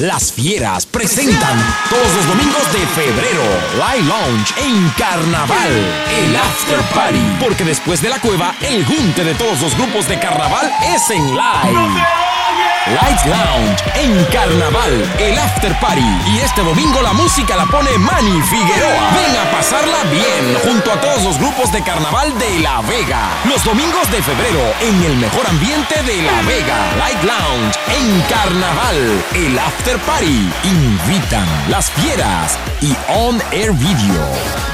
Las Fieras presentan todos los domingos de febrero Live Lounge en Carnaval, el After Party. Porque después de la cueva, el junte de todos los grupos de Carnaval es en Live. Light Lounge en Carnaval, el After Party. Y este domingo la música la pone Manny Figueroa. Ven a pasarla bien junto a todos los grupos de Carnaval de La Vega. Los domingos de febrero en el mejor ambiente de La Vega. Light Lounge en Carnaval, el After Party. Invitan Las Fieras y On Air Video.